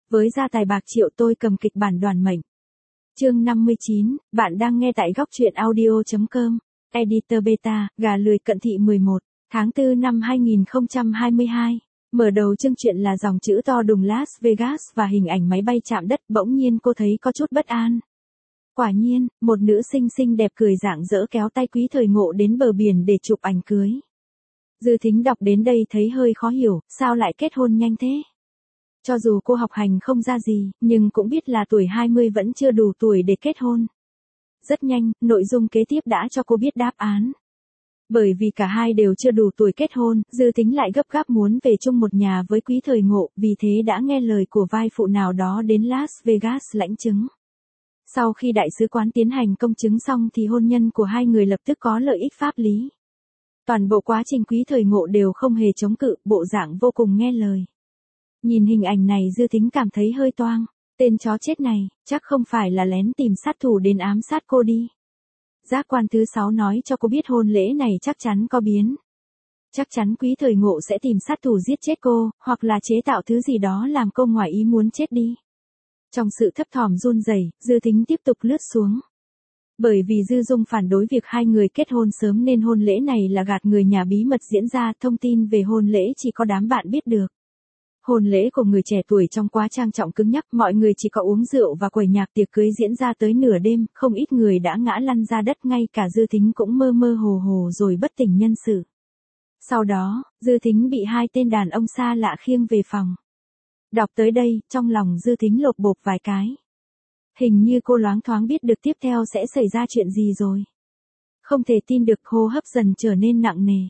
Với gia tài bạc triệu tôi cầm kịch bản Đoàn Mệnh. Chương 59, bạn đang nghe tại góc truyện audio.com. Editor Beta, gà lười cận thị 11, tháng 4 năm 2022. Mở đầu chương truyện là dòng chữ to đùng Las Vegas và hình ảnh máy bay chạm đất, bỗng nhiên cô thấy có chút bất an. Quả nhiên, một nữ sinh xinh đẹp cười rạng rỡ kéo tay Quý Thời Ngộ đến bờ biển để chụp ảnh cưới. Dư Thính đọc đến đây thấy hơi khó hiểu, sao lại kết hôn nhanh thế? Cho dù cô học hành không ra gì, nhưng cũng biết là tuổi 20 vẫn chưa đủ tuổi để kết hôn. Rất nhanh, nội dung kế tiếp đã cho cô biết đáp án. Bởi vì cả hai đều chưa đủ tuổi kết hôn, Dư Thính lại gấp gáp muốn về chung một nhà với Quý Thời Ngộ, vì thế đã nghe lời của vai phụ nào đó đến Las Vegas lãnh chứng. Sau khi đại sứ quán tiến hành công chứng xong thì hôn nhân của hai người lập tức có lợi ích pháp lý. Toàn bộ quá trình Quý Thời Ngộ đều không hề chống cự, bộ dạng vô cùng nghe lời. Nhìn hình ảnh này Dư Thính cảm thấy hơi toang, tên chó chết này, chắc không phải là lén tìm sát thủ đến ám sát cô đi. Giác quan thứ 6 nói cho cô biết hôn lễ này chắc chắn có biến. Chắc chắn Quý Thời Ngộ sẽ tìm sát thủ giết chết cô, hoặc là chế tạo thứ gì đó làm cô ngoài ý muốn chết đi. Trong sự thấp thỏm run rẩy, Dư Thính tiếp tục lướt xuống. Bởi vì Dư Dung phản đối việc hai người kết hôn sớm nên hôn lễ này là gạt người nhà bí mật diễn ra, thông tin về hôn lễ chỉ có đám bạn biết được. Hôn lễ của người trẻ tuổi trong quá trang trọng cứng nhắc, mọi người chỉ có uống rượu và quẩy nhạc, tiệc cưới diễn ra tới nửa đêm, không ít người đã ngã lăn ra đất, ngay cả Dư Thính cũng mơ mơ hồ hồ rồi bất tỉnh nhân sự. Sau đó, Dư Thính bị hai tên đàn ông xa lạ khiêng về phòng. Đọc tới đây, trong lòng Dư Thính lột bột vài cái. Hình như cô loáng thoáng biết được tiếp theo sẽ xảy ra chuyện gì rồi. Không thể tin được, hô hấp dần trở nên nặng nề.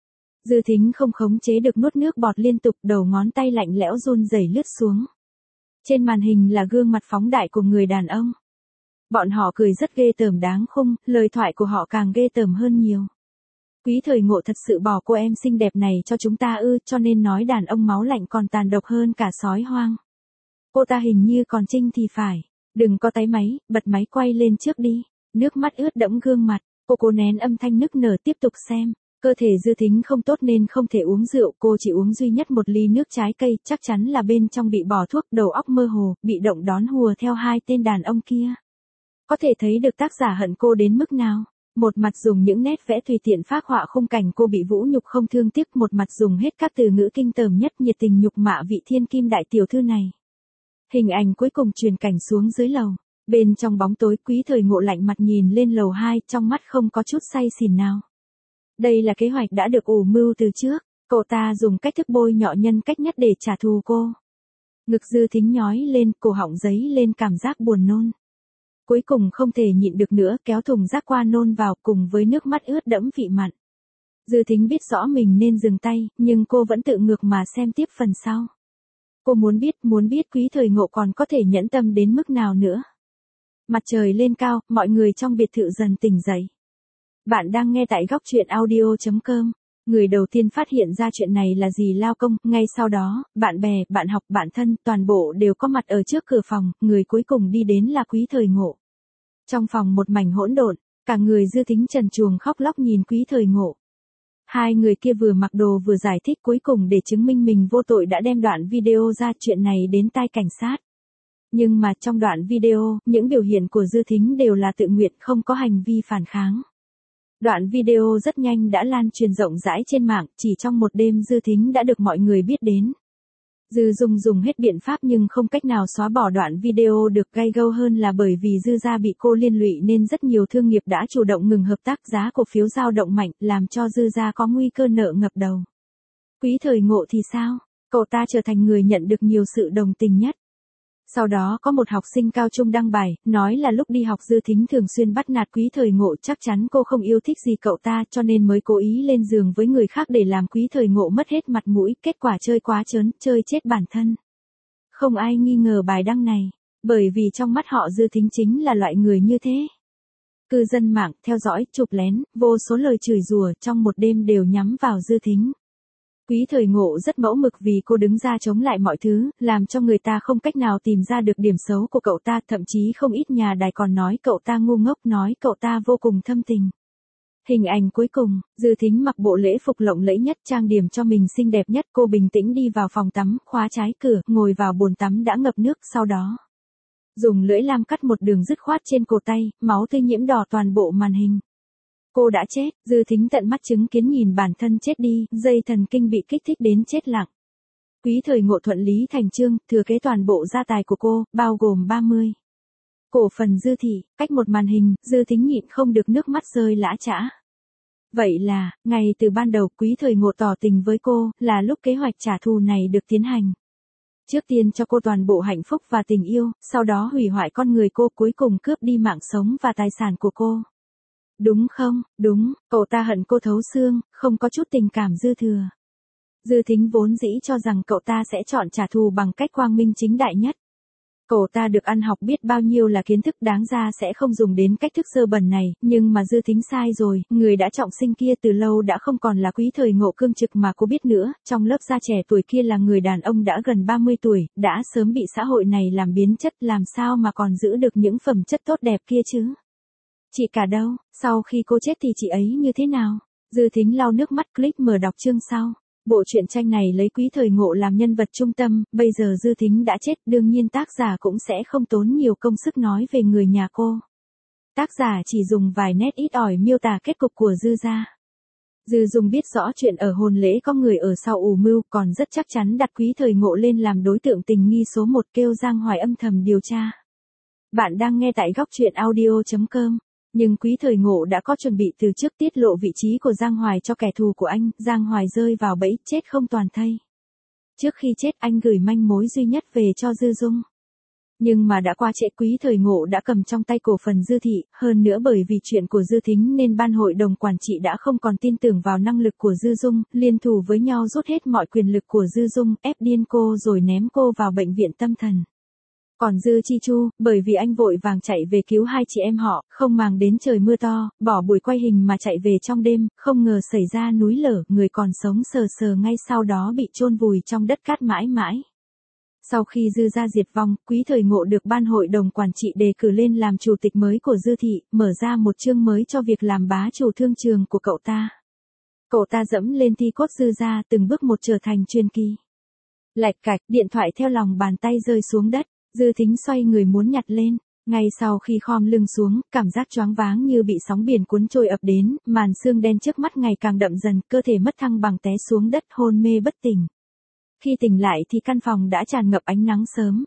Dư Thính không khống chế được nuốt nước bọt liên tục, đầu ngón tay lạnh lẽo run rẩy lướt xuống. Trên màn hình là gương mặt phóng đại của người đàn ông. Bọn họ cười rất ghê tởm đáng khùng, lời thoại của họ càng ghê tởm hơn nhiều. Quý Thời Ngộ thật sự bỏ cô em xinh đẹp này cho chúng ta ư, cho nên nói đàn ông máu lạnh còn tàn độc hơn cả sói hoang. Cô ta hình như còn trinh thì phải. Đừng có táy máy, bật máy quay lên trước đi. Nước mắt ướt đẫm gương mặt, cô cố nén âm thanh nức nở tiếp tục xem. Cơ thể Dư Thính không tốt nên không thể uống rượu, cô chỉ uống duy nhất một ly nước trái cây, chắc chắn là bên trong bị bỏ thuốc, đầu óc mơ hồ, bị động đón hùa theo hai tên đàn ông kia. Có thể thấy được tác giả hận cô đến mức nào. Một mặt dùng những nét vẽ tùy tiện phác họa khung cảnh cô bị vũ nhục không thương tiếc, một mặt dùng hết các từ ngữ kinh tởm nhất nhiệt tình nhục mạ vị thiên kim đại tiểu thư này. Hình ảnh cuối cùng truyền cảnh xuống dưới lầu. Bên trong bóng tối, Quý Thời Ngộ lạnh mặt nhìn lên lầu 2, trong mắt không có chút say xỉn nào. Đây là kế hoạch đã được ủ mưu từ trước, cậu ta dùng cách thức bôi nhọ nhân cách nhất để trả thù cô. Ngực Dư Thính nhói lên, cổ họng dấy lên cảm giác buồn nôn. Cuối cùng không thể nhịn được nữa, kéo thùng rác qua nôn vào cùng với nước mắt ướt đẫm vị mặn. Dư Thính biết rõ mình nên dừng tay, nhưng cô vẫn tự ngược mà xem tiếp phần sau. Cô muốn biết Quý Thời Ngộ còn có thể nhẫn tâm đến mức nào nữa. Mặt trời lên cao, mọi người trong biệt thự dần tỉnh dậy. Bạn đang nghe tại góc truyện audio.com. Người đầu tiên phát hiện ra chuyện này là dì Lao Công, ngay sau đó, bạn bè, bạn học, bạn thân, toàn bộ đều có mặt ở trước cửa phòng, người cuối cùng đi đến là Quý Thời Ngộ. Trong phòng một mảnh hỗn độn, cả người Dư Thính trần truồng khóc lóc nhìn Quý Thời Ngộ. Hai người kia vừa mặc đồ vừa giải thích, cuối cùng để chứng minh mình vô tội đã đem đoạn video ra, chuyện này đến tai cảnh sát. Nhưng mà trong đoạn video, những biểu hiện của Dư Thính đều là tự nguyện, không có hành vi phản kháng. Đoạn video rất nhanh đã lan truyền rộng rãi trên mạng, chỉ trong một đêm Dư Thính đã được mọi người biết đến. Dư Dung dùng hết biện pháp nhưng không cách nào xóa bỏ đoạn video được. Gay go hơn là bởi vì Dư gia bị cô liên lụy nên rất nhiều thương nghiệp đã chủ động ngừng hợp tác, giá cổ phiếu dao động mạnh, làm cho Dư gia có nguy cơ nợ ngập đầu. Quý Thời Ngộ thì sao? Cậu ta trở thành người nhận được nhiều sự đồng tình nhất. Sau đó có một học sinh cao trung đăng bài, nói là lúc đi học Dư Thính thường xuyên bắt nạt Quý Thời Ngộ, chắc chắn cô không yêu thích gì cậu ta cho nên mới cố ý lên giường với người khác để làm Quý Thời Ngộ mất hết mặt mũi, kết quả chơi quá trớn, chơi chết bản thân. Không ai nghi ngờ bài đăng này, bởi vì trong mắt họ Dư Thính chính là loại người như thế. Cư dân mạng theo dõi, chụp lén, vô số lời chửi rủa trong một đêm đều nhắm vào Dư Thính. Quý Thời Ngộ rất mẫu mực vì cô đứng ra chống lại mọi thứ, làm cho người ta không cách nào tìm ra được điểm xấu của cậu ta, thậm chí không ít nhà đài còn nói cậu ta ngu ngốc, nói cậu ta vô cùng thâm tình. Hình ảnh cuối cùng, Dư Thính mặc bộ lễ phục lộng lẫy nhất, trang điểm cho mình xinh đẹp nhất, cô bình tĩnh đi vào phòng tắm, khóa trái cửa, ngồi vào bồn tắm đã ngập nước, sau đó dùng lưỡi lam cắt một đường dứt khoát trên cổ tay, máu tươi nhiễm đỏ toàn bộ màn hình. Cô đã chết, Dư Thính tận mắt chứng kiến nhìn bản thân chết đi, dây thần kinh bị kích thích đến chết lặng. Quý Thời Ngộ thuận lý thành chương, thừa kế toàn bộ gia tài của cô, bao gồm 30 cổ phần Dư thị, cách một màn hình, Dư Thính nhịn không được nước mắt rơi lã chã. Vậy là, ngay từ ban đầu Quý Thời Ngộ tỏ tình với cô, là lúc kế hoạch trả thù này được tiến hành. Trước tiên cho cô toàn bộ hạnh phúc và tình yêu, sau đó hủy hoại con người cô, cuối cùng cướp đi mạng sống và tài sản của cô. Đúng không? Đúng, cậu ta hận cô thấu xương, không có chút tình cảm dư thừa. Dư Thính vốn dĩ cho rằng cậu ta sẽ chọn trả thù bằng cách quang minh chính đại nhất. Cậu ta được ăn học biết bao nhiêu là kiến thức, đáng ra sẽ không dùng đến cách thức dơ bẩn này, nhưng mà Dư Thính sai rồi, người đã trọng sinh kia từ lâu đã không còn là Quý Thời Ngộ cương trực mà cô biết nữa, trong lớp da trẻ tuổi kia là người đàn ông đã gần 30 tuổi, đã sớm bị xã hội này làm biến chất, làm sao mà còn giữ được những phẩm chất tốt đẹp kia chứ? Chị cả đâu, sau khi cô chết thì chị ấy như thế nào? Dư Thính lau nước mắt, click mở đọc chương sau. Bộ truyện tranh này lấy Quý Thời Ngộ làm nhân vật trung tâm, bây giờ Dư Thính đã chết, đương nhiên tác giả cũng sẽ không tốn nhiều công sức nói về người nhà cô. Tác giả chỉ dùng vài nét ít ỏi miêu tả kết cục của Dư gia. Dư Dung biết rõ chuyện ở hôn lễ có người ở sau ủ mưu, còn rất chắc chắn đặt Quý Thời Ngộ lên làm đối tượng tình nghi số 1, kêu Giang Hoài âm thầm điều tra. Bạn đang nghe tại góc truyện audio.com. Nhưng Quý Thời Ngộ đã có chuẩn bị từ trước, tiết lộ vị trí của Giang Hoài cho kẻ thù của anh, Giang Hoài rơi vào bẫy, chết không toàn thây. Trước khi chết anh gửi manh mối duy nhất về cho Dư Dung. Nhưng mà đã qua trễ, Quý Thời Ngộ đã cầm trong tay cổ phần Dư thị, hơn nữa bởi vì chuyện của Dư Thính nên ban hội đồng quản trị đã không còn tin tưởng vào năng lực của Dư Dung, liên thủ với nhau rút hết mọi quyền lực của Dư Dung, ép điên cô rồi ném cô vào bệnh viện tâm thần. Còn Dư Chi Chu, bởi vì anh vội vàng chạy về cứu hai chị em họ, không màng đến trời mưa to, bỏ buổi quay hình mà chạy về trong đêm, không ngờ xảy ra núi lở, người còn sống sờ sờ ngay sau đó bị chôn vùi trong đất cát mãi mãi. Sau khi Dư gia diệt vong, Quý Thời Ngộ được ban hội đồng quản trị đề cử lên làm chủ tịch mới của Dư thị, mở ra một chương mới cho việc làm bá chủ thương trường của cậu ta. Cậu ta dẫm lên thi cốt Dư gia, từng bước một trở thành truyền kỳ. Lạch cạch, điện thoại theo lòng bàn tay rơi xuống đất. Dư Thính xoay người muốn nhặt lên, ngay sau khi khom lưng xuống, cảm giác choáng váng như bị sóng biển cuốn trôi ập đến, màn sương đen trước mắt ngày càng đậm dần, cơ thể mất thăng bằng té xuống đất, hôn mê bất tỉnh. Khi tỉnh lại thì căn phòng đã tràn ngập ánh nắng sớm.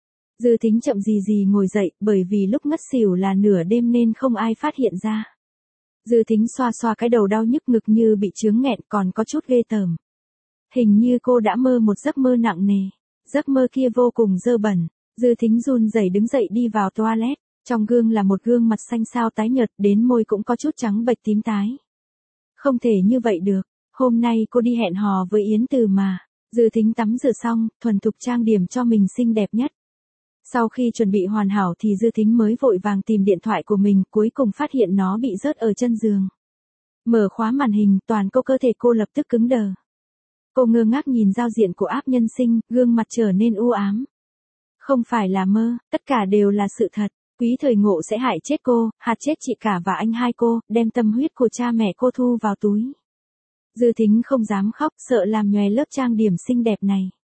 Dư Thính chậm gì ngồi dậy, bởi vì lúc ngất xỉu là nửa đêm nên không ai phát hiện ra. Dư Thính xoa xoa cái đầu đau nhức ngực như bị chướng nghẹn, còn có chút ghê tởm. Hình như cô đã mơ một giấc mơ nặng nề. Giấc mơ kia vô cùng dơ bẩn. Dư Thính run rẩy đứng dậy đi vào toilet, trong gương là một gương mặt xanh xao tái nhợt, đến môi cũng có chút trắng bệch tím tái. Không thể như vậy được, hôm nay cô đi hẹn hò với Yến Từ mà. Dư Thính tắm rửa xong, thuần thục trang điểm cho mình xinh đẹp nhất. Sau khi chuẩn bị hoàn hảo thì Dư Thính mới vội vàng tìm điện thoại của mình, cuối cùng phát hiện nó bị rớt ở chân giường. Mở khóa màn hình, toàn cơ thể cô lập tức cứng đờ. Cô ngơ ngác nhìn giao diện của app nhân sinh, gương mặt trở nên u ám. Không phải là mơ, tất cả đều là sự thật. Quý Thời Ngộ sẽ hại chết cô, hại chết chị cả và anh hai cô, đem tâm huyết của cha mẹ cô thu vào túi. Dư Thính không dám khóc, sợ làm nhòe lớp trang điểm xinh đẹp này.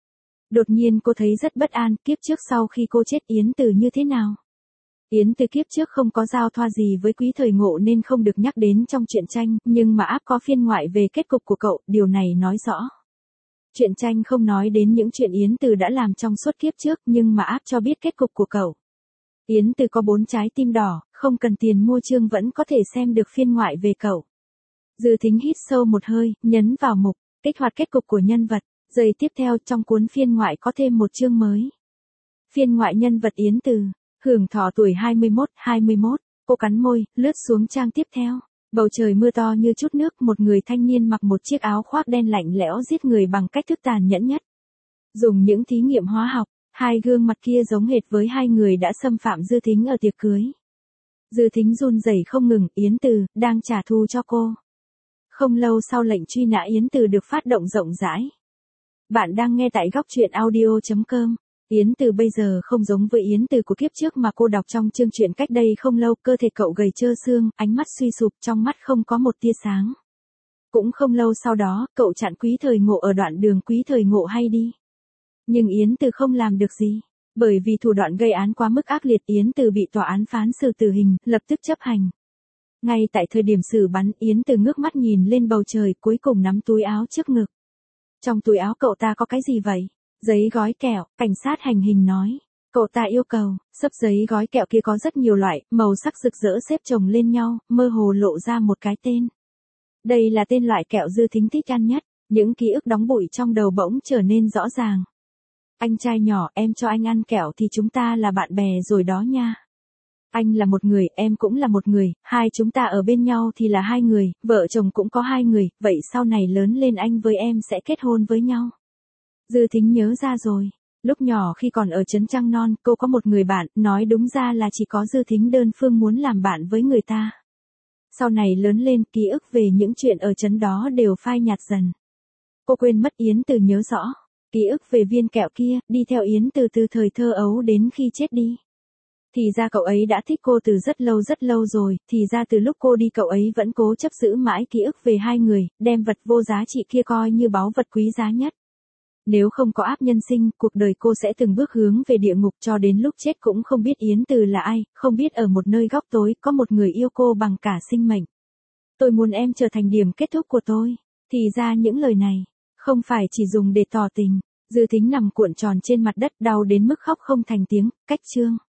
Đột nhiên cô thấy rất bất an, kiếp trước sau khi cô chết Yến Từ như thế nào? Yến Từ kiếp trước không có giao thoa gì với Quý Thời Ngộ nên không được nhắc đến trong truyện tranh, nhưng mà app có phiên ngoại về kết cục của cậu, điều này nói rõ. Truyện tranh không nói đến những chuyện Yến Từ đã làm trong suốt kiếp trước, nhưng mà app cho biết kết cục của cậu. Yến Từ có 4 trái tim đỏ, không cần tiền mua chương vẫn có thể xem được phiên ngoại về cậu. Dư Thính hít sâu một hơi, nhấn vào mục, kích hoạt kết cục của nhân vật. Giây tiếp theo trong cuốn phiên ngoại có thêm một chương mới. Phiên ngoại nhân vật Yến Từ, hưởng thọ tuổi 21, cô cắn môi, lướt xuống trang tiếp theo. Bầu trời mưa to như chút nước, một người thanh niên mặc một chiếc áo khoác đen lạnh lẽo giết người bằng cách thức tàn nhẫn nhất. Dùng những thí nghiệm hóa học, hai gương mặt kia giống hệt với hai người đã xâm phạm Dư Thính ở tiệc cưới. Dư Thính run rẩy không ngừng, Yến Từ, đang trả thù cho cô. Không lâu sau lệnh truy nã Yến Từ được phát động rộng rãi. Bạn đang nghe tại góc truyện audio.com. Yến Từ bây giờ không giống với Yến Từ của kiếp trước mà cô đọc trong chương truyện cách đây không lâu, cơ thể cậu gầy trơ xương, ánh mắt suy sụp, trong mắt không có một tia sáng. Cũng không lâu sau đó, cậu chặn Quý Thời Ngộ ở đoạn đường Quý Thời Ngộ hay đi. Nhưng Yến Từ không làm được gì. Bởi vì thủ đoạn gây án quá mức ác liệt, Yến Từ bị tòa án phán xử tử hình, lập tức chấp hành. Ngay tại thời điểm xử bắn, Yến Từ ngước mắt nhìn lên bầu trời, cuối cùng nắm túi áo trước ngực. Trong túi áo cậu ta có cái gì vậy? Giấy gói kẹo, cảnh sát hành hình nói. Cậu ta yêu cầu, xấp giấy gói kẹo kia có rất nhiều loại, màu sắc rực rỡ xếp chồng lên nhau, mơ hồ lộ ra một cái tên. Đây là tên loại kẹo Dư Thính thích ăn nhất, những ký ức đóng bụi trong đầu bỗng trở nên rõ ràng. Anh trai nhỏ, em cho anh ăn kẹo thì chúng ta là bạn bè rồi đó nha. Anh là một người, em cũng là một người, hai chúng ta ở bên nhau thì là hai người, vợ chồng cũng có hai người, vậy sau này lớn lên anh với em sẽ kết hôn với nhau. Dư Thính nhớ ra rồi. Lúc nhỏ khi còn ở trấn Trăng Non, cô có một người bạn, nói đúng ra là chỉ có Dư Thính đơn phương muốn làm bạn với người ta. Sau này lớn lên, ký ức về những chuyện ở trấn đó đều phai nhạt dần. Cô quên mất Yến Từ nhớ rõ. Ký ức về viên kẹo kia, đi theo Yến Từ từ thời thơ ấu đến khi chết đi. Thì ra cậu ấy đã thích cô từ rất lâu rồi, thì ra từ lúc cô đi cậu ấy vẫn cố chấp giữ mãi ký ức về hai người, đem vật vô giá trị kia coi như báu vật quý giá nhất. Nếu không có áp nhân sinh, cuộc đời cô sẽ từng bước hướng về địa ngục, cho đến lúc chết cũng không biết Yến Từ là ai, không biết ở một nơi góc tối có một người yêu cô bằng cả sinh mệnh. Tôi muốn em trở thành điểm kết thúc của tôi. Thì ra những lời này không phải chỉ dùng để tỏ tình. Dư Thính nằm cuộn tròn trên mặt đất, đau đến mức khóc không thành tiếng. Cách chương